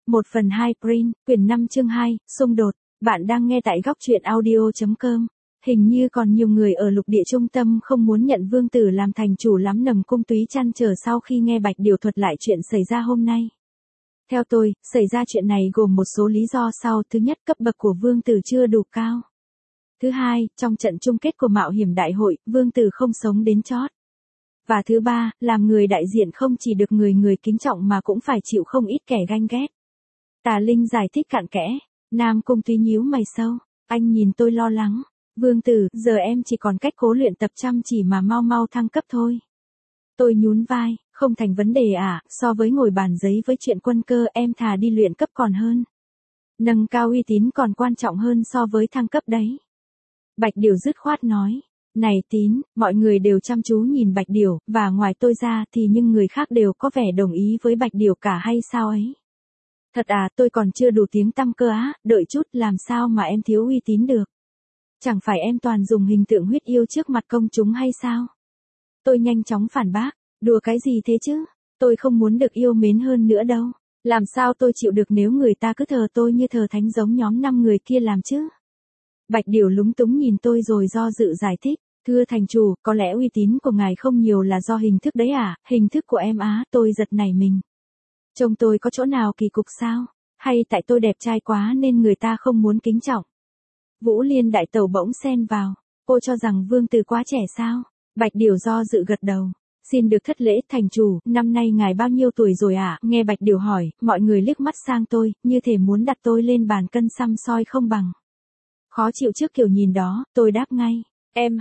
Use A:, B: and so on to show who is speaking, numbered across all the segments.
A: 1/2 Print, quyển 5 chương 2, xung đột. Bạn đang nghe tại góc truyện audio.com. Hình như còn nhiều người ở lục địa trung tâm không muốn nhận Vương Tử làm thành chủ lắm, Nầm Cung Túy trăn trở sau khi nghe Bạch Điều thuật lại chuyện xảy ra hôm nay. Theo tôi, xảy ra chuyện này gồm một số lý do sau. Thứ nhất, cấp bậc của Vương Tử chưa đủ cao. Thứ hai, trong trận chung kết của mạo hiểm đại hội, Vương Tử không sống đến chót. Và thứ ba, làm người đại diện không chỉ được người kính trọng mà cũng phải chịu không ít kẻ ganh ghét. Tà Linh giải thích cặn kẽ. Nam Cung Túy nhíu mày sâu. Anh nhìn tôi lo lắng. Vương Tử, giờ em chỉ còn cách cố luyện tập chăm chỉ mà mau thăng cấp thôi. Tôi nhún vai, không thành vấn đề à, so với ngồi bàn giấy với chuyện quân cơ em thà đi luyện cấp còn hơn. Nâng cao uy tín còn quan trọng hơn so với thăng cấp đấy. Bạch Điều dứt khoát nói. Này Tín, mọi người đều chăm chú nhìn Bạch Điều, và ngoài tôi ra thì những người khác đều có vẻ đồng ý với Bạch Điều cả hay sao ấy? Thật à, tôi còn chưa đủ tiếng tăm cơ á, đợi chút làm sao mà em thiếu uy tín được. Chẳng phải em toàn dùng hình tượng huyết yêu trước mặt công chúng hay sao? Tôi nhanh chóng phản bác, đùa cái gì thế chứ, tôi không muốn được yêu mến hơn nữa đâu. Làm sao tôi chịu được nếu người ta cứ thờ tôi như thờ thánh giống nhóm 5 người kia làm chứ? Bạch Điều lúng túng nhìn tôi rồi do dự giải thích. Thưa thành chủ, có lẽ uy tín của ngài không nhiều là do hình thức đấy à, hình thức của em á, tôi giật nảy mình. Trông tôi có chỗ nào kỳ cục sao? Hay tại tôi đẹp trai quá nên người ta không muốn kính trọng? Vũ Liên đại tẩu bỗng xen vào. Cô cho rằng Vương Tử quá trẻ sao? Bạch Điều do dự gật đầu. Xin được thất lễ, thành chủ, năm nay ngài bao nhiêu tuổi rồi ạ? Nghe Bạch Điều hỏi, mọi người liếc mắt sang tôi, như thể muốn đặt tôi lên bàn cân săm soi không bằng. Khó chịu trước kiểu nhìn đó, tôi đáp ngay. Em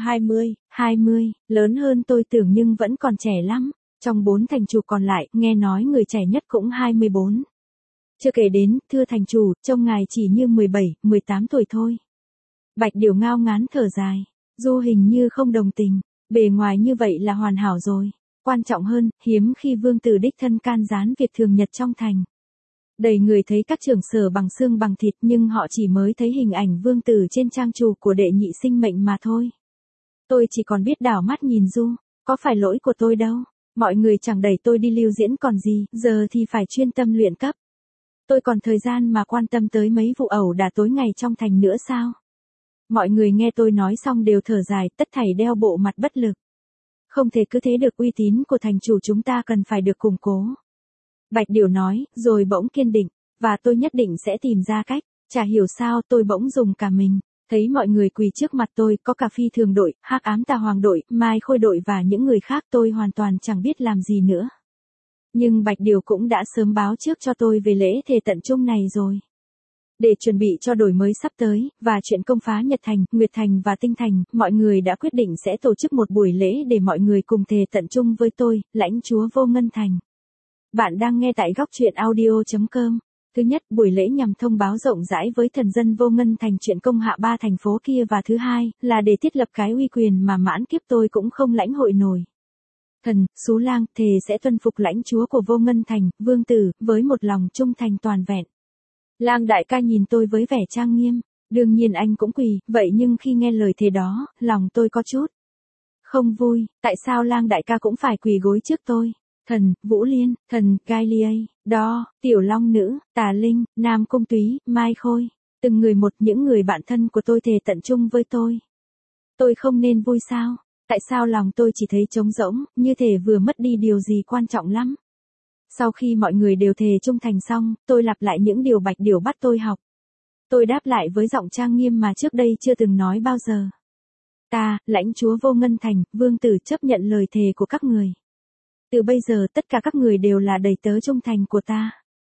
A: 20, lớn hơn tôi tưởng nhưng vẫn còn trẻ lắm. Trong 4 thành chủ còn lại, nghe nói người trẻ nhất cũng 24. Chưa kể đến, thưa thành chủ, trông ngài chỉ như 17, 18 tuổi thôi. Bạch Điều ngao ngán thở dài. Du hình như không đồng tình. Bề ngoài như vậy là hoàn hảo rồi. Quan trọng hơn, hiếm khi Vương Tử đích thân can gián việc thường nhật trong thành. Đầy người thấy các trưởng sở bằng xương bằng thịt nhưng họ chỉ mới thấy hình ảnh Vương Tử trên trang chủ của đệ nhị sinh mệnh mà thôi. Tôi chỉ còn biết đảo mắt nhìn Du, có phải lỗi của tôi đâu. Mọi người chẳng đẩy tôi đi lưu diễn còn gì, giờ thì phải chuyên tâm luyện cấp. Tôi còn thời gian mà quan tâm tới mấy vụ ẩu đả tối ngày trong thành nữa sao? Mọi người nghe tôi nói xong đều thở dài, tất thảy đeo bộ mặt bất lực. Không thể cứ thế được, uy tín của thành chủ chúng ta cần phải được củng cố. Bạch Điều nói, rồi bỗng kiên định, và tôi nhất định sẽ tìm ra cách. Chả hiểu sao tôi bỗng dùng cả mình. Thấy mọi người quỳ trước mặt tôi, có cả Phi Thường đội, Hắc Ám Tà Hoàng đội, Mai Khôi đội và những người khác, tôi hoàn toàn chẳng biết làm gì nữa. Nhưng Bạch Điều cũng đã sớm báo trước cho tôi về lễ thề tận chung này rồi. Để chuẩn bị cho đổi mới sắp tới, và chuyện công phá Nhật Thành, Nguyệt Thành và Tinh Thành, mọi người đã quyết định sẽ tổ chức một buổi lễ để mọi người cùng thề tận chung với tôi, lãnh chúa Vô Ngân Thành. Bạn đang nghe tại góc truyện audio.com. Thứ nhất, buổi lễ nhằm thông báo rộng rãi với thần dân Vô Ngân Thành chuyện công hạ 3 thành phố kia, và thứ hai, là để thiết lập cái uy quyền mà mãn kiếp tôi cũng không lãnh hội nổi. Thần, Sú Lang, thề sẽ tuân phục lãnh chúa của Vô Ngân Thành, Vương Tử, với một lòng trung thành toàn vẹn. Lang đại ca nhìn tôi với vẻ trang nghiêm, đương nhiên anh cũng quỳ, vậy nhưng khi nghe lời thề đó, lòng tôi có chút không vui, tại sao Lang đại ca cũng phải quỳ gối trước tôi? Thần, Vũ Liên, thần, Gailiei, đó, Tiểu Long Nữ, Tà Linh, Nam Cung Túy, Mai Khôi, từng người một, những người bạn thân của tôi thề tận chung với tôi. Tôi không nên vui sao? Tại sao lòng tôi chỉ thấy trống rỗng, như thể vừa mất đi điều gì quan trọng lắm? Sau khi mọi người đều thề trung thành xong, tôi lặp lại những điều Bạch Điều bắt tôi học. Tôi đáp lại với giọng trang nghiêm mà trước đây chưa từng nói bao giờ. Ta, lãnh chúa Vô Ngân Thành, Vương Tử chấp nhận lời thề của các người. Từ bây giờ tất cả các người đều là đầy tớ trung thành của ta.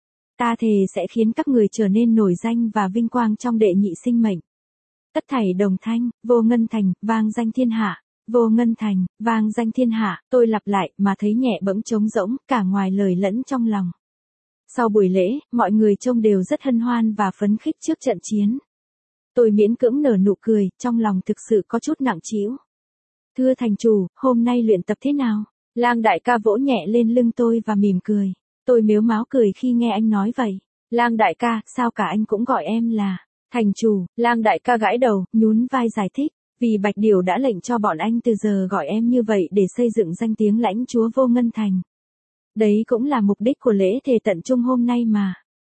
A: Ta thề sẽ khiến các người trở nên nổi danh và vinh quang trong đệ nhị sinh mệnh. Tất thảy đồng thanh, Vô Ngân Thành, vang danh thiên hạ. Vô Ngân Thành, vang danh thiên hạ, tôi lặp lại mà thấy nhẹ bẫng trống rỗng, cả ngoài lời lẫn trong lòng. Sau buổi lễ, mọi người trông đều rất hân hoan và phấn khích trước trận chiến. Tôi miễn cưỡng nở nụ cười, trong lòng thực sự có chút nặng trĩu. Thưa thành chủ, hôm nay luyện tập thế nào? Lang đại ca vỗ nhẹ lên lưng tôi và mỉm cười. Tôi mếu máo cười khi nghe anh nói vậy. Lang đại ca, sao cả anh cũng gọi em là thành chủ? Lang đại ca gãi đầu, nhún vai giải thích. Vì Bạch Điều đã lệnh cho bọn anh từ giờ gọi em như vậy để xây dựng danh tiếng lãnh chúa Vô Ngân Thành. Đấy cũng là mục đích của lễ thề tận chung hôm nay mà.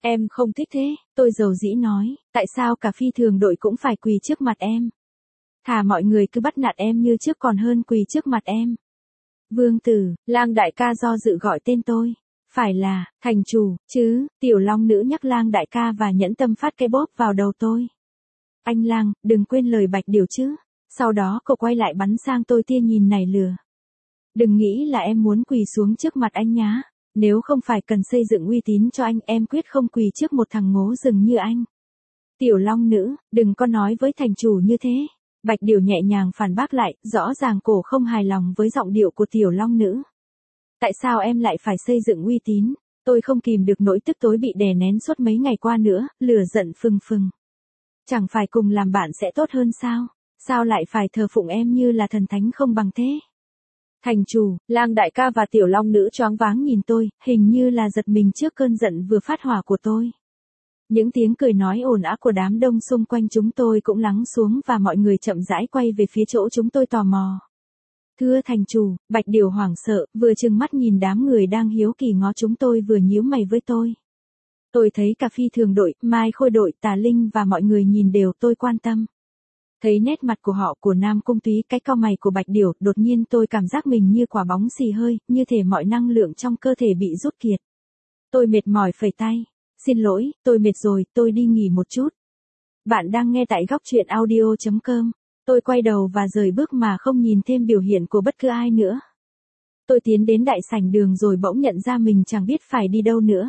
A: Em không thích thế, tôi dầu dĩ nói, tại sao cả phi thường đội cũng phải quỳ trước mặt em? Thà mọi người cứ bắt nạt em như trước còn hơn quỳ trước mặt em. Vương Tử, Lang đại ca do dự gọi tên tôi. Phải là, thành chủ, chứ, Tiểu Long nữ nhắc Lang đại ca và nhẫn tâm phát cái bóp vào đầu tôi. Anh Lang, đừng quên lời Bạch Điểu chứ. Sau đó cậu quay lại bắn sang tôi tia nhìn này lừa. Đừng nghĩ là em muốn quỳ xuống trước mặt anh nhá. Nếu không phải cần xây dựng uy tín cho anh, em quyết không quỳ trước một thằng ngố rừng như anh. Tiểu Long nữ, đừng có nói với thành chủ như thế. Bạch Điểu nhẹ nhàng phản bác lại, rõ ràng cổ không hài lòng với giọng điệu của Tiểu Long nữ. Tại sao em lại phải xây dựng uy tín? Tôi không kìm được nỗi tức tối bị đè nén suốt mấy ngày qua nữa, lửa giận phừng phừng. Chẳng phải cùng làm bạn sẽ tốt hơn sao? Sao lại phải thờ phụng em như là thần thánh không bằng thế? Thành chủ, Lang đại ca và Tiểu Long nữ choáng váng nhìn tôi, hình như là giật mình trước cơn giận vừa phát hỏa của tôi. Những tiếng cười nói ồn ào của đám đông xung quanh chúng tôi cũng lắng xuống và mọi người chậm rãi quay về phía chỗ chúng tôi tò mò. Thưa thành chủ, Bạch Điểu hoảng sợ, vừa trừng mắt nhìn đám người đang hiếu kỳ ngó chúng tôi vừa nhíu mày với tôi. Tôi thấy cả phi thường đội, Mai Khôi đội, Tà Linh và mọi người nhìn đều tôi quan tâm. Thấy nét mặt của họ của Nam Cung Túy, cái cau mày của Bạch Điểu, đột nhiên tôi cảm giác mình như quả bóng xì hơi, như thể mọi năng lượng trong cơ thể bị rút kiệt. Tôi mệt mỏi phẩy tay. Xin lỗi, tôi mệt rồi, tôi đi nghỉ một chút. Bạn đang nghe tại góc truyện audio.com. Tôi quay đầu và rời bước mà không nhìn thêm biểu hiện của bất cứ ai nữa. Tôi tiến đến đại sảnh đường rồi bỗng nhận ra mình chẳng biết phải đi đâu nữa.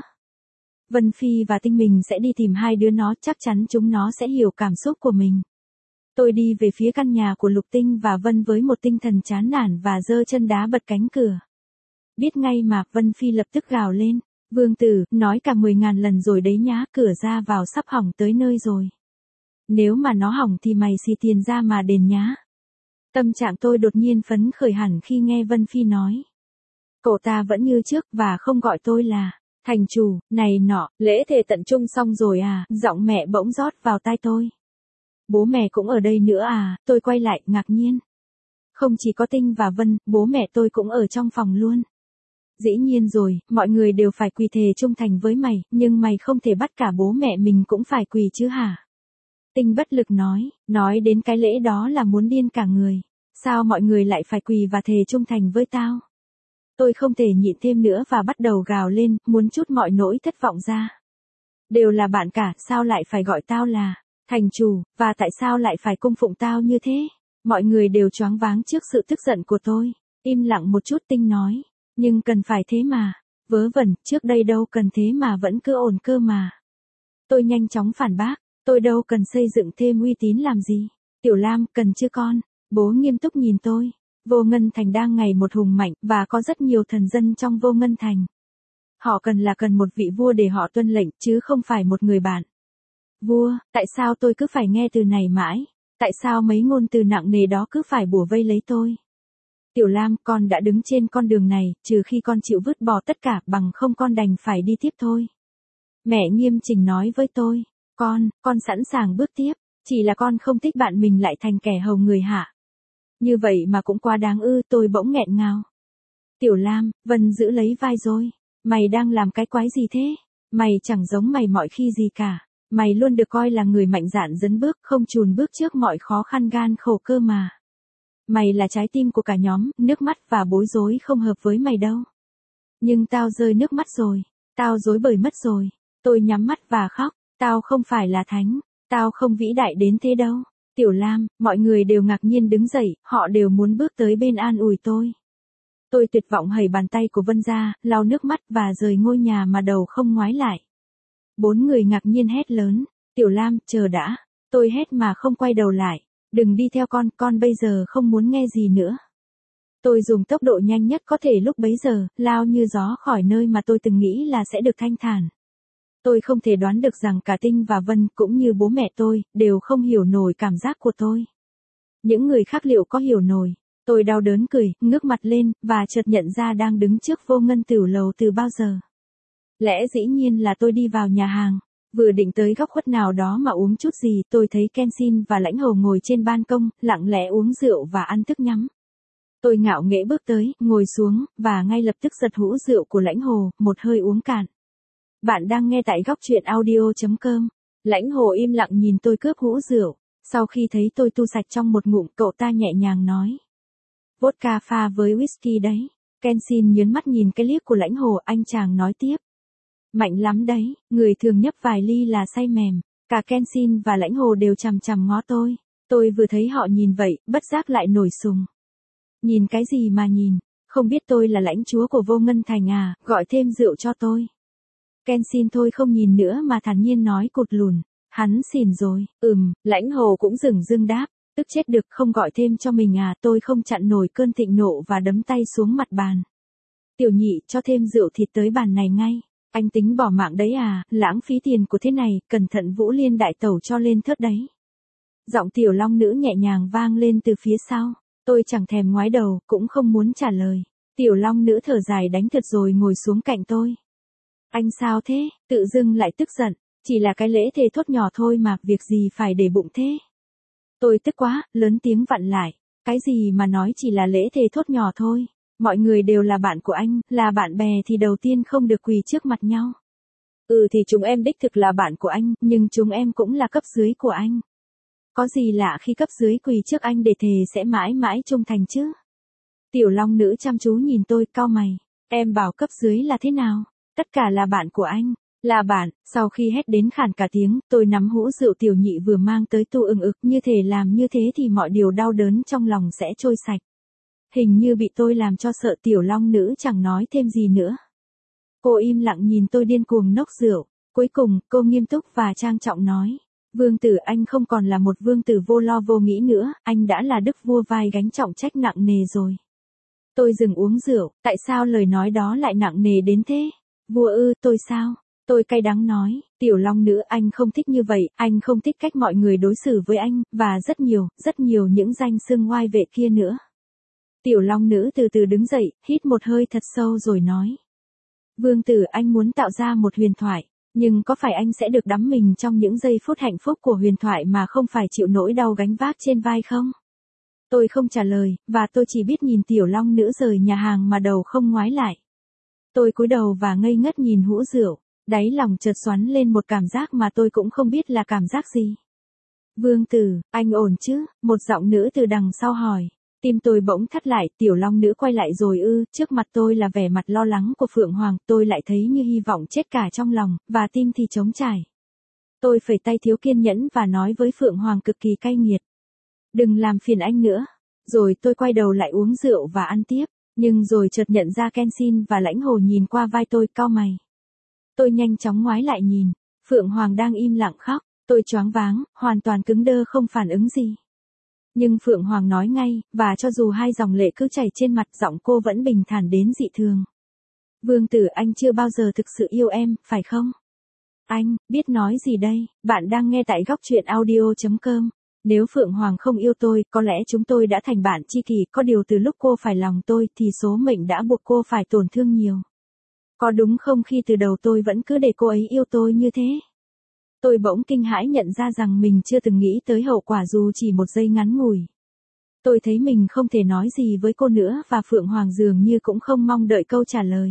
A: Vân Phi và Tinh mình sẽ đi tìm hai đứa nó, chắc chắn chúng nó sẽ hiểu cảm xúc của mình. Tôi đi về phía căn nhà của Lục Tinh và Vân với một tinh thần chán nản và giơ chân đá bật cánh cửa. Biết ngay mà, Vân Phi lập tức gào lên. Vương Tử, nói cả 10.000 lần rồi đấy nhá, cửa ra vào sắp hỏng tới nơi rồi. Nếu mà nó hỏng thì mày xì tiền ra mà đền nhá. Tâm trạng tôi đột nhiên phấn khởi hẳn khi nghe Vân Phi nói. Cậu ta vẫn như trước và không gọi tôi là thành chủ, này nọ, lễ thề tận chung xong rồi à, giọng mẹ bỗng rót vào tai tôi. Bố mẹ cũng ở đây nữa à, tôi quay lại, ngạc nhiên. Không chỉ có Tinh và Vân, bố mẹ tôi cũng ở trong phòng luôn. Dĩ nhiên rồi, mọi người đều phải quỳ thề trung thành với mày, nhưng mày không thể bắt cả bố mẹ mình cũng phải quỳ chứ hả? Tinh bất lực nói đến cái lễ đó là muốn điên cả người. Sao mọi người lại phải quỳ và thề trung thành với tao? Tôi không thể nhịn thêm nữa và bắt đầu gào lên, muốn trút mọi nỗi thất vọng ra. Đều là bạn cả, sao lại phải gọi tao là thành chủ, và tại sao lại phải cung phụng tao như thế? Mọi người đều choáng váng trước sự tức giận của tôi. Im lặng một chút, Tinh nói. Nhưng cần phải thế mà. Vớ vẩn, trước đây đâu cần thế mà vẫn cứ ổn cơ mà. Tôi nhanh chóng phản bác. Tôi đâu cần xây dựng thêm uy tín làm gì. Tiểu Lam, cần chưa con? Bố nghiêm túc nhìn tôi. Vô Ngân Thành đang ngày một hùng mạnh, và có rất nhiều thần dân trong Vô Ngân Thành. Họ cần một vị vua để họ tuân lệnh, chứ không phải một người bạn. Vua, tại sao tôi cứ phải nghe từ này mãi? Tại sao mấy ngôn từ nặng nề đó cứ phải bủa vây lấy tôi? Tiểu Lam, con đã đứng trên con đường này, trừ khi con chịu vứt bỏ tất cả, bằng không con đành phải đi tiếp thôi. Mẹ nghiêm chỉnh nói với tôi. Con sẵn sàng bước tiếp, chỉ là con không thích bạn mình lại thành kẻ hầu người hạ. Như vậy mà cũng quá đáng ư, tôi bỗng nghẹn ngào. Tiểu Lam, Vân giữ lấy vai rồi. Mày đang làm cái quái gì thế? Mày chẳng giống mày mọi khi gì cả. Mày luôn được coi là người mạnh dạn dấn bước, không chùn bước trước mọi khó khăn gan khổ cơ mà. Mày là trái tim của cả nhóm, nước mắt và bối rối không hợp với mày đâu. Nhưng tao rơi nước mắt rồi. Tao rối bời mất rồi. Tôi nhắm mắt và khóc. Tao không phải là thánh. Tao không vĩ đại đến thế đâu. Tiểu Lam, mọi người đều ngạc nhiên đứng dậy, họ đều muốn bước tới bên an ủi tôi. Tôi tuyệt vọng hẩy bàn tay của Vân ra, lau nước mắt và rời ngôi nhà mà đầu không ngoái lại. 4 người ngạc nhiên hét lớn. Tiểu Lam, chờ đã. Tôi hét mà không quay đầu lại. Đừng đi theo con bây giờ không muốn nghe gì nữa. Tôi dùng tốc độ nhanh nhất có thể lúc bấy giờ, lao như gió khỏi nơi mà tôi từng nghĩ là sẽ được thanh thản. Tôi không thể đoán được rằng cả Tinh và Vân cũng như bố mẹ tôi, đều không hiểu nổi cảm giác của tôi. Những người khác liệu có hiểu nổi? Tôi đau đớn cười, ngước mặt lên, và chợt nhận ra đang đứng trước Vô Ngân Tửu Lầu từ bao giờ. Lẽ dĩ nhiên là tôi đi vào nhà hàng. Vừa định tới góc khuất nào đó mà uống chút gì, tôi thấy Kenshin và Lãnh Hồ ngồi trên ban công, lặng lẽ uống rượu và ăn thức nhắm. Tôi ngạo nghễ bước tới, ngồi xuống, và ngay lập tức giật hũ rượu của Lãnh Hồ, một hơi uống cạn. Bạn đang nghe tại góc truyện audio.com. Lãnh Hồ im lặng nhìn tôi cướp hũ rượu. Sau khi thấy tôi tu sạch trong một ngụm, cậu ta nhẹ nhàng nói. Vodka pha với whisky đấy. Kenshin nhớn mắt nhìn cái liếc của Lãnh Hồ, anh chàng nói tiếp. Mạnh lắm đấy, người thường nhấp vài ly là say mềm. Cả Kenshin và Lãnh Hồ đều chằm chằm ngó tôi. Tôi vừa thấy họ nhìn vậy, bất giác lại nổi sùng. Nhìn cái gì mà nhìn, không biết tôi là lãnh chúa của Vô Ngân Thành à, gọi thêm rượu cho tôi. Kenshin thôi không nhìn nữa mà thản nhiên nói cụt lùn. Hắn xỉn rồi. Lãnh Hồ cũng dửng dưng đáp. Tức chết được, không gọi thêm cho mình à. Tôi không chặn nổi cơn thịnh nộ và đấm tay xuống mặt bàn. Tiểu Nhị, cho thêm rượu thịt tới bàn này ngay. Anh tính bỏ mạng đấy à, lãng phí tiền của thế này, cẩn thận Vũ Liên đại tẩu cho lên thớt đấy. Giọng Tiểu Long Nữ nhẹ nhàng vang lên từ phía sau. Tôi chẳng thèm ngoái đầu, cũng không muốn trả lời. Tiểu Long Nữ thở dài đánh thật rồi ngồi xuống cạnh tôi. Anh sao thế, tự dưng lại tức giận, chỉ là cái lễ thề thốt nhỏ thôi mà, việc gì phải để bụng thế. Tôi tức quá, lớn tiếng vặn lại, cái gì mà nói chỉ là lễ thề thốt nhỏ thôi, mọi người đều là bạn của anh, là bạn bè thì đầu tiên không được quỳ trước mặt nhau. Thì chúng em đích thực là bạn của anh, nhưng chúng em cũng là cấp dưới của anh. Có gì lạ khi cấp dưới quỳ trước anh để thề sẽ mãi mãi trung thành chứ? Tiểu Long Nữ chăm chú nhìn tôi, cau mày, em bảo cấp dưới là thế nào? Tất cả là bạn của anh, là bạn. Sau khi hét đến khản cả tiếng, tôi nắm hũ rượu Tiểu Nhị vừa mang tới tu ưng ực, như thể làm như thế thì mọi điều đau đớn trong lòng sẽ trôi sạch. Hình như bị tôi làm cho sợ. Tiểu Long Nữ chẳng nói thêm gì nữa. Cô im lặng nhìn tôi điên cuồng nốc rượu. Cuối cùng, cô nghiêm túc và trang trọng nói. Vương tử, anh không còn là một vương tử vô lo vô nghĩ nữa, anh đã là đức vua vai gánh trọng trách nặng nề rồi. Tôi dừng uống rượu, tại sao lời nói đó lại nặng nề đến thế? Vua ư, tôi sao? Tôi cay đắng nói, Tiểu Long Nữ, anh không thích như vậy, anh không thích cách mọi người đối xử với anh, và rất nhiều những danh xưng oai vệ kia nữa. Tiểu Long Nữ từ từ đứng dậy, hít một hơi thật sâu rồi nói. Vương tử, anh muốn tạo ra một huyền thoại, nhưng có phải anh sẽ được đắm mình trong những giây phút hạnh phúc của huyền thoại mà không phải chịu nỗi đau gánh vác trên vai không? Tôi không trả lời, và tôi chỉ biết nhìn Tiểu Long Nữ rời nhà hàng mà đầu không ngoái lại. Tôi cúi đầu và ngây ngất nhìn hũ rượu, đáy lòng chợt xoắn lên một cảm giác mà tôi cũng không biết là cảm giác gì. Vương tử, anh ổn chứ? Một giọng nữ từ đằng sau hỏi. Tim tôi bỗng thắt lại. Tiểu Long Nữ quay lại rồi ư? Trước mặt tôi là vẻ mặt lo lắng của Phượng Hoàng, tôi lại thấy như hy vọng chết cả trong lòng, và tim thì trống trải. Tôi phẩy tay thiếu kiên nhẫn và nói với Phượng Hoàng cực kỳ cay nghiệt. Đừng làm phiền anh nữa. Rồi tôi quay đầu lại uống rượu và ăn tiếp. Nhưng rồi chợt nhận ra Kenshin và Lãnh Hồ nhìn qua vai tôi, cau mày. Tôi nhanh chóng ngoái lại nhìn, Phượng Hoàng đang im lặng khóc, tôi choáng váng, hoàn toàn cứng đơ không phản ứng gì. Nhưng Phượng Hoàng nói ngay, và cho dù hai dòng lệ cứ chảy trên mặt, giọng cô vẫn bình thản đến dị thường. Vương tử, anh chưa bao giờ thực sự yêu em, phải không? Anh, biết nói gì đây? Bạn đang nghe tại góc truyện audio.com. Nếu Phượng Hoàng không yêu tôi, có lẽ chúng tôi đã thành bạn tri kỷ, có điều từ lúc cô phải lòng tôi thì số mệnh đã buộc cô phải tổn thương nhiều. Có đúng không khi từ đầu tôi vẫn cứ để cô ấy yêu tôi như thế? Tôi bỗng kinh hãi nhận ra rằng mình chưa từng nghĩ tới hậu quả dù chỉ một giây ngắn ngủi. Tôi thấy mình không thể nói gì với cô nữa và Phượng Hoàng dường như cũng không mong đợi câu trả lời.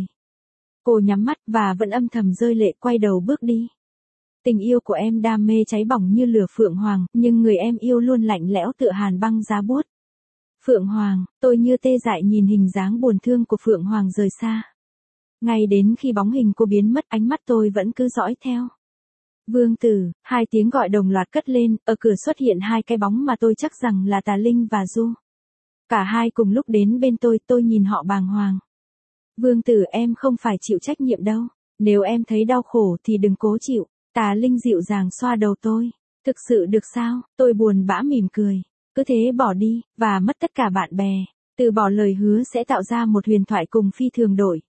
A: Cô nhắm mắt và vẫn âm thầm rơi lệ, quay đầu bước đi. Tình yêu của em đam mê cháy bỏng như lửa Phượng Hoàng, nhưng người em yêu luôn lạnh lẽo tựa hàn băng giá buốt. Phượng Hoàng, tôi như tê dại nhìn hình dáng buồn thương của Phượng Hoàng rời xa. Ngay đến khi bóng hình cô biến mất, ánh mắt tôi vẫn cứ dõi theo. Vương tử, hai tiếng gọi đồng loạt cất lên, ở cửa xuất hiện hai cái bóng mà tôi chắc rằng là Tà Linh và Du. Cả hai cùng lúc đến bên tôi nhìn họ bàng hoàng. Vương tử, em không phải chịu trách nhiệm đâu, nếu em thấy đau khổ thì đừng cố chịu. Tà Linh dịu dàng xoa đầu tôi. Thực sự được sao? Tôi buồn bã mỉm cười. Cứ thế bỏ đi, và mất tất cả bạn bè. Từ bỏ lời hứa sẽ tạo ra một huyền thoại cùng phi thường đổi.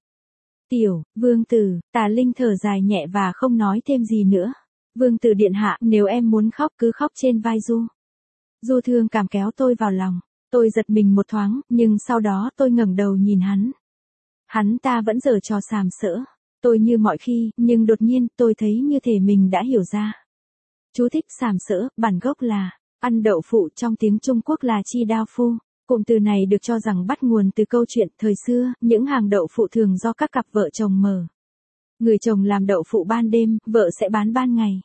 A: Vương tử, Tà Linh thở dài nhẹ và không nói thêm gì nữa. Vương tử điện hạ, nếu em muốn khóc cứ khóc trên vai Du. Du thương cảm kéo tôi vào lòng. Tôi giật mình một thoáng, nhưng sau đó tôi ngẩng đầu nhìn hắn. Hắn ta vẫn giở trò sàm sỡ. Tôi như mọi khi, nhưng đột nhiên tôi thấy như thể mình đã hiểu ra. Chú thích sàm sỡ, bản gốc là ăn đậu phụ, trong tiếng Trung Quốc là chi đao phu. Cụm từ này được cho rằng bắt nguồn từ câu chuyện thời xưa, những hàng đậu phụ thường do các cặp vợ chồng mở. Người chồng làm đậu phụ ban đêm, vợ sẽ bán ban ngày.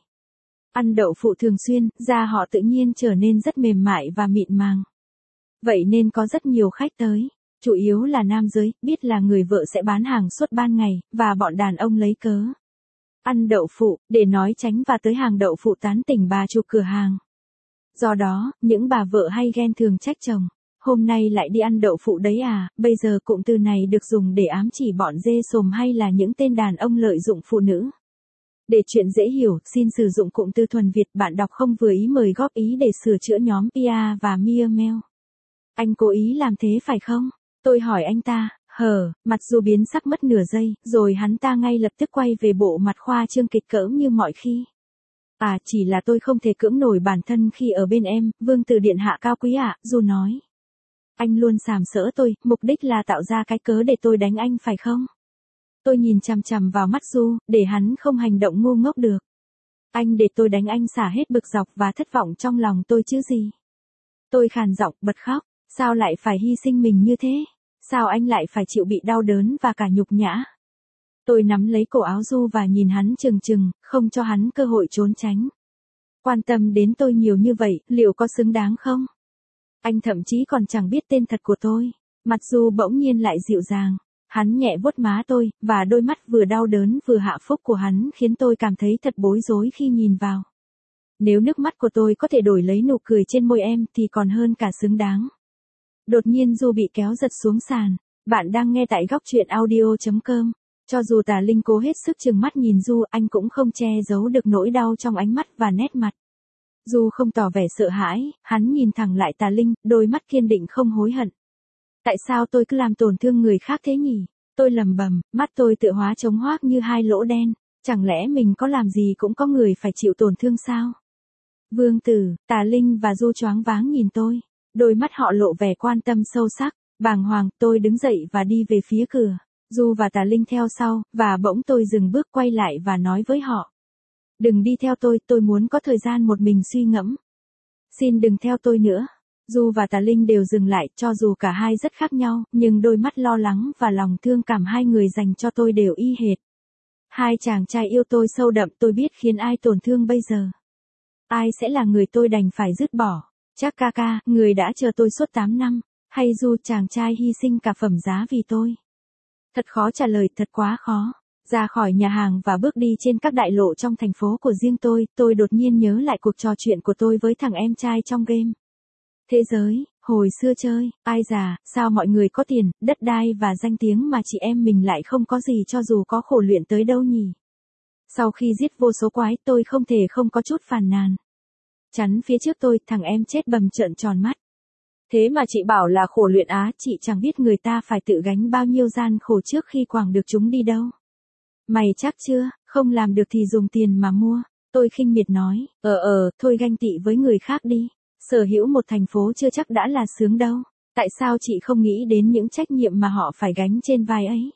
A: Ăn đậu phụ thường xuyên, da họ tự nhiên trở nên rất mềm mại và mịn màng. Vậy nên có rất nhiều khách tới, chủ yếu là nam giới, biết là người vợ sẽ bán hàng suốt ban ngày, và bọn đàn ông lấy cớ ăn đậu phụ, để nói tránh và tới hàng đậu phụ tán tỉnh bà chủ cửa hàng. Do đó, những bà vợ hay ghen thường trách chồng. Hôm nay lại đi ăn đậu phụ đấy à, bây giờ cụm từ này được dùng để ám chỉ bọn dê sồm hay là những tên đàn ông lợi dụng phụ nữ. Để chuyện dễ hiểu, xin sử dụng cụm từ thuần Việt, bạn đọc không vừa ý mời góp ý để sửa chữa nhóm Pia và Mia Mail. Anh cố ý làm thế phải không? Tôi hỏi anh ta, mặt dù biến sắc mất nửa giây, rồi hắn ta ngay lập tức quay về bộ mặt khoa trương kịch cỡm như mọi khi. À, chỉ là tôi không thể cưỡng nổi bản thân khi ở bên em, vương tử điện hạ cao quý ạ, Du nói. Anh luôn sàm sỡ tôi, mục đích là tạo ra cái cớ để tôi đánh anh phải không? Tôi nhìn chằm chằm vào mắt Du, để hắn không hành động ngu ngốc được. Anh để tôi đánh anh xả hết bực dọc và thất vọng trong lòng tôi chứ gì? Tôi khàn giọng bật khóc, sao lại phải hy sinh mình như thế? Sao anh lại phải chịu bị đau đớn và cả nhục nhã? Tôi nắm lấy cổ áo Du và nhìn hắn chừng chừng, không cho hắn cơ hội trốn tránh. Quan tâm đến tôi nhiều như vậy, liệu có xứng đáng không? Anh thậm chí còn chẳng biết tên thật của tôi. Mặt Du bỗng nhiên lại dịu dàng. Hắn nhẹ vuốt má tôi, và đôi mắt vừa đau đớn vừa hạ phúc của hắn khiến tôi cảm thấy thật bối rối khi nhìn vào. Nếu nước mắt của tôi có thể đổi lấy nụ cười trên môi em thì còn hơn cả xứng đáng. Đột nhiên Du bị kéo giật xuống sàn. Bạn đang nghe tại góc truyện audio.com. Cho dù Tà Linh cố hết sức trừng mắt nhìn Du, anh cũng không che giấu được nỗi đau trong ánh mắt và nét mặt. Du không tỏ vẻ sợ hãi, hắn nhìn thẳng lại Tà Linh, đôi mắt kiên định không hối hận. Tại sao tôi cứ làm tổn thương người khác thế nhỉ? Tôi lầm bầm, mắt tôi tựa hóa trống hoác như hai lỗ đen. Chẳng lẽ mình có làm gì cũng có người phải chịu tổn thương sao? Vương tử, Tà Linh và Du choáng váng nhìn tôi. Đôi mắt họ lộ vẻ quan tâm sâu sắc. Bàng hoàng, tôi đứng dậy và đi về phía cửa. Du và Tà Linh theo sau, và bỗng tôi dừng bước quay lại và nói với họ. Đừng đi theo tôi muốn có thời gian một mình suy ngẫm. Xin đừng theo tôi nữa. Du và Tà Linh đều dừng lại, cho dù cả hai rất khác nhau, nhưng đôi mắt lo lắng và lòng thương cảm hai người dành cho tôi đều y hệt. Hai chàng trai yêu tôi sâu đậm, tôi biết khiến ai tổn thương bây giờ. Ai sẽ là người tôi đành phải dứt bỏ? Chắc ca, người đã chờ tôi suốt 8 năm, hay Du chàng trai hy sinh cả phẩm giá vì tôi? Thật khó trả lời, thật quá khó. Ra khỏi nhà hàng và bước đi trên các đại lộ trong thành phố của riêng tôi đột nhiên nhớ lại cuộc trò chuyện của tôi với thằng em trai trong game. Thế giới, hồi xưa chơi, ai già, sao mọi người có tiền, đất đai và danh tiếng mà chị em mình lại không có gì cho dù có khổ luyện tới đâu nhỉ? Sau khi giết vô số quái, tôi không thể không có chút phàn nàn. Chắn phía trước tôi, thằng em chết bầm trợn tròn mắt. Thế mà chị bảo là khổ luyện á, chị chẳng biết người ta phải tự gánh bao nhiêu gian khổ trước khi quẳng được chúng đi đâu. Mày chắc chưa, không làm được thì dùng tiền mà mua. Tôi khinh miệt nói, thôi ganh tị với người khác đi. Sở hữu một thành phố chưa chắc đã là sướng đâu. Tại sao chị không nghĩ đến những trách nhiệm mà họ phải gánh trên vai ấy?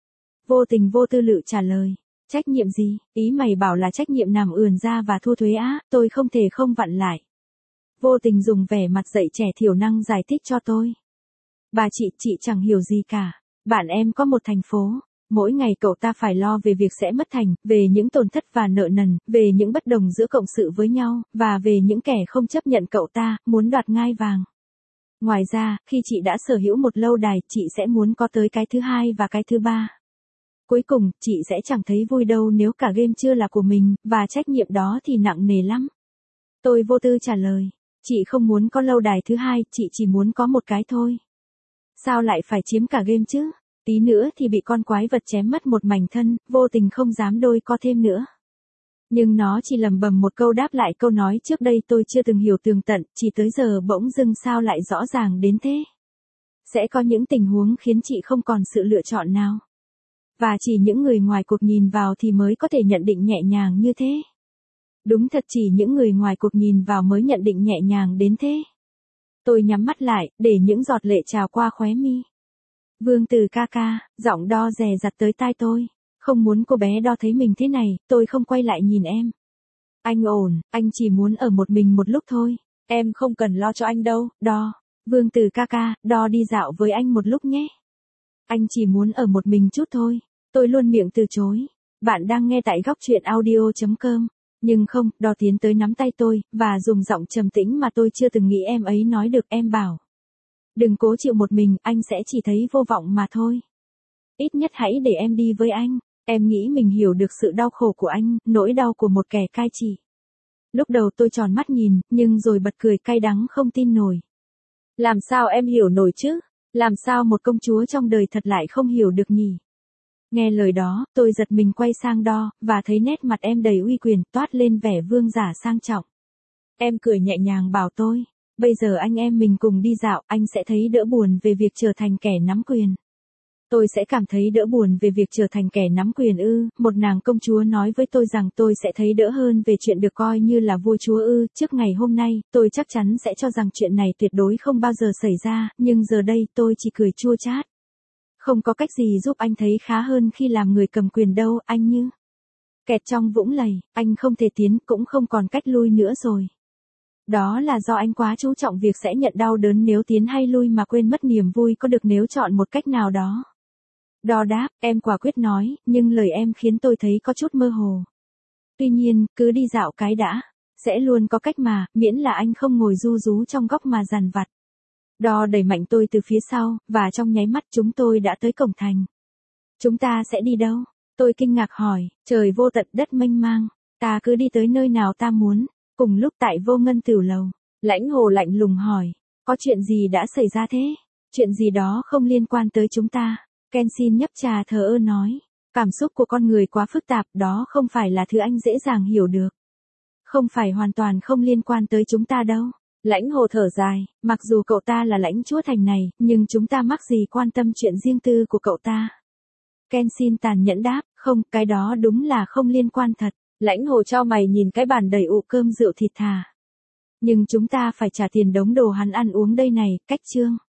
A: Vô tình vô tư lự trả lời. Trách nhiệm gì? Ý mày bảo là trách nhiệm nằm ườn ra và thu thuế á, tôi không thể không vặn lại. Vô tình dùng vẻ mặt dạy trẻ thiểu năng giải thích cho tôi. Bà chị chẳng hiểu gì cả. Bạn em có một thành phố. Mỗi ngày cậu ta phải lo về việc sẽ mất thành, về những tổn thất và nợ nần, về những bất đồng giữa cộng sự với nhau, và về những kẻ không chấp nhận cậu ta, muốn đoạt ngai vàng. Ngoài ra, khi chị đã sở hữu một lâu đài, chị sẽ muốn có tới cái thứ hai và cái thứ ba. Cuối cùng, chị sẽ chẳng thấy vui đâu nếu cả game chưa là của mình, và trách nhiệm đó thì nặng nề lắm. Tôi vô tư trả lời. Chị không muốn có lâu đài thứ hai, chị chỉ muốn có một cái thôi. Sao lại phải chiếm cả game chứ? Tí nữa thì bị con quái vật chém mất một mảnh thân, vô tình không dám đôi co thêm nữa. Nhưng nó chỉ lầm bầm một câu đáp lại câu nói trước đây tôi chưa từng hiểu tường tận, chỉ tới giờ bỗng dưng sao lại rõ ràng đến thế. Sẽ có những tình huống khiến chị không còn sự lựa chọn nào. Và chỉ những người ngoài cuộc nhìn vào thì mới có thể nhận định nhẹ nhàng như thế. Đúng thật, chỉ những người ngoài cuộc nhìn vào mới nhận định nhẹ nhàng đến thế. Tôi nhắm mắt lại, để những giọt lệ trào qua khóe mi. Vương tử ca, giọng đo dè dặt tới tai tôi. Không muốn cô bé đo thấy mình thế này, tôi không quay lại nhìn em. Anh ổn, anh chỉ muốn ở một mình một lúc thôi. Em không cần lo cho anh đâu, đo. Vương tử ca, đo đi dạo với anh một lúc nhé. Anh chỉ muốn ở một mình chút thôi. Tôi luôn miệng từ chối. Bạn đang nghe tại góc chuyện audio.com. Nhưng không, Đo tiến tới nắm tay tôi, và dùng giọng trầm tĩnh mà tôi chưa từng nghĩ em ấy nói được. Em bảo. Đừng cố chịu một mình, anh sẽ chỉ thấy vô vọng mà thôi. Ít nhất hãy để em đi với anh. Em nghĩ mình hiểu được sự đau khổ của anh, nỗi đau của một kẻ cai trị. Lúc đầu tôi tròn mắt nhìn, nhưng rồi bật cười cay đắng không tin nổi. Làm sao em hiểu nổi chứ? Làm sao một công chúa trong đời thật lại không hiểu được nhỉ? Nghe lời đó, tôi giật mình quay sang Đo, và thấy nét mặt em đầy uy quyền, toát lên vẻ vương giả sang trọng. Em cười nhẹ nhàng bảo tôi, bây giờ anh em mình cùng đi dạo, anh sẽ thấy đỡ buồn về việc trở thành kẻ nắm quyền. Tôi sẽ cảm thấy đỡ buồn về việc trở thành kẻ nắm quyền ư? Một nàng công chúa nói với tôi rằng tôi sẽ thấy đỡ hơn về chuyện được coi như là vua chúa ư? Trước ngày hôm nay, tôi chắc chắn sẽ cho rằng chuyện này tuyệt đối không bao giờ xảy ra, nhưng giờ đây tôi chỉ cười chua chát. Không có cách gì giúp anh thấy khá hơn khi làm người cầm quyền đâu, anh như kẹt trong vũng lầy, anh không thể tiến cũng không còn cách lui nữa rồi. Đó là do anh quá chú trọng việc sẽ nhận đau đớn nếu tiến hay lui mà quên mất niềm vui có được nếu chọn một cách nào đó. Đo đáp, em quả quyết nói, nhưng lời em khiến tôi thấy có chút mơ hồ. Tuy nhiên, cứ đi dạo cái đã. Sẽ luôn có cách mà, miễn là anh không ngồi ru rú trong góc mà dằn vặt. Đo đẩy mạnh tôi từ phía sau, và trong nháy mắt chúng tôi đã tới cổng thành. Chúng ta sẽ đi đâu? Tôi kinh ngạc hỏi, trời vô tận đất mênh mang. Ta cứ đi tới nơi nào ta muốn. Cùng lúc tại Vô Ngân Tửu Lầu, Lãnh Hồ lạnh lùng hỏi, có chuyện gì đã xảy ra thế? Chuyện gì đó không liên quan tới chúng ta. Kenshin nhấp trà thờ ơ nói, cảm xúc của con người quá phức tạp, đó không phải là thứ anh dễ dàng hiểu được. Không phải hoàn toàn không liên quan tới chúng ta đâu. Lãnh Hồ thở dài, mặc dù cậu ta là lãnh chúa thành này, nhưng chúng ta mắc gì quan tâm chuyện riêng tư của cậu ta. Kenshin tàn nhẫn đáp, không, cái đó đúng là không liên quan thật. Lãnh Hồ chau mày nhìn cái bàn đầy ụ cơm rượu thịt thà. Nhưng chúng ta phải trả tiền đống đồ hắn ăn uống đây này, cách chương.